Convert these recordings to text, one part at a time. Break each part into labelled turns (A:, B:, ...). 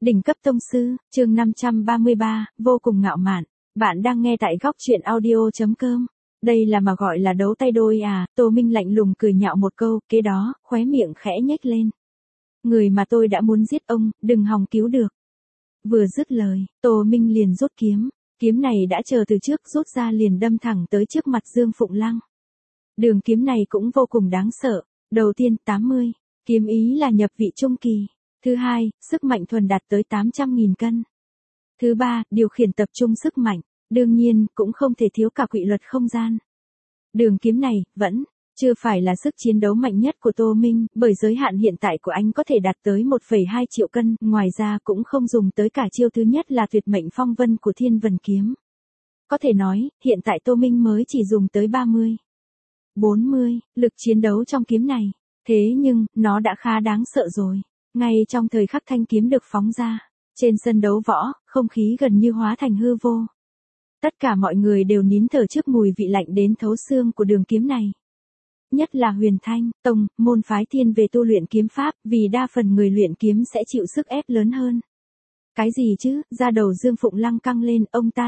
A: Đỉnh cấp tông sư, chương 533, vô cùng ngạo mạn. Bạn đang nghe tại góc truyện audio.com. Đây là mà gọi là đấu tay đôi à? Tô Minh lạnh lùng cười nhạo một câu, kế đó, khóe miệng khẽ nhếch lên. Người mà tôi đã muốn giết ông, đừng hòng cứu được. Vừa dứt lời, Tô Minh liền rút kiếm. Kiếm này đã chờ từ trước, rút ra liền đâm thẳng tới trước mặt Dương Phụng Lăng. Đường kiếm này cũng vô cùng đáng sợ. Đầu tiên, 80. Kiếm ý là nhập vị trung kỳ. Thứ hai, sức mạnh thuần đạt tới 800.000 cân. Thứ ba, điều khiển tập trung sức mạnh. Đương nhiên, cũng không thể thiếu cả quỷ luật không gian. Đường kiếm này, vẫn chưa phải là sức chiến đấu mạnh nhất của Tô Minh, bởi giới hạn hiện tại của anh có thể đạt tới 1,2 triệu cân, ngoài ra cũng không dùng tới cả chiêu thứ nhất là tuyệt mệnh phong vân của Thiên Vân Kiếm. Có thể nói, hiện tại Tô Minh mới chỉ dùng tới 30, 40, lực chiến đấu trong kiếm này. Thế nhưng, nó đã khá đáng sợ rồi. Ngay trong thời khắc thanh kiếm được phóng ra, trên sân đấu võ, không khí gần như hóa thành hư vô. Tất cả mọi người đều nín thở trước mùi vị lạnh đến thấu xương của đường kiếm này. Nhất là Huyền Thanh Tông, môn phái thiên về tu luyện kiếm pháp, vì đa phần người luyện kiếm sẽ chịu sức ép lớn hơn. Cái gì chứ, da đầu Dương Phụng Lăng căng lên, ông ta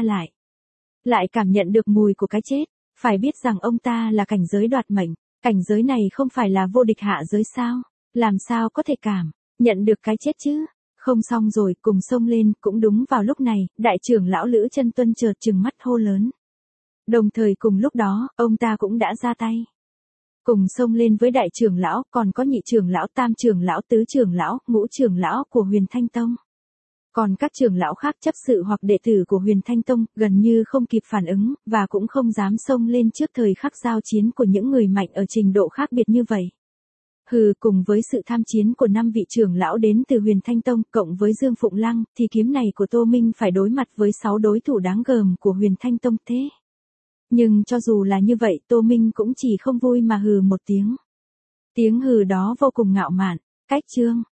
A: lại cảm nhận được mùi của cái chết. Phải biết rằng ông ta là cảnh giới đoạt mệnh, cảnh giới này không phải là vô địch hạ giới sao, làm sao có thể cảm nhận được cái chết chứ? Không xong rồi, cùng xông lên. Cũng đúng vào lúc này, đại trưởng lão Lữ Chân Tuân chợt trừng mắt hô lớn. Đồng thời cùng lúc đó, ông ta cũng đã ra tay. Cùng xông lên với đại trưởng lão, còn có nhị trưởng lão, tam trưởng lão, tứ trưởng lão, ngũ trưởng lão của Huyền Thanh Tông. Còn các trưởng lão khác chấp sự hoặc đệ tử của Huyền Thanh Tông, gần như không kịp phản ứng, và cũng không dám xông lên trước thời khắc giao chiến của những người mạnh ở trình độ khác biệt như vậy. Cùng với sự tham chiến của 5 vị trưởng lão đến từ Huyền Thanh Tông, cộng với Dương Phụng Lăng, thì kiếm này của Tô Minh phải đối mặt với 6 đối thủ đáng gờm của Huyền Thanh Tông thế. Nhưng cho dù là như vậy, Tô Minh cũng chỉ không vui mà hừ một tiếng. Tiếng hừ đó vô cùng ngạo mạn. Cách chương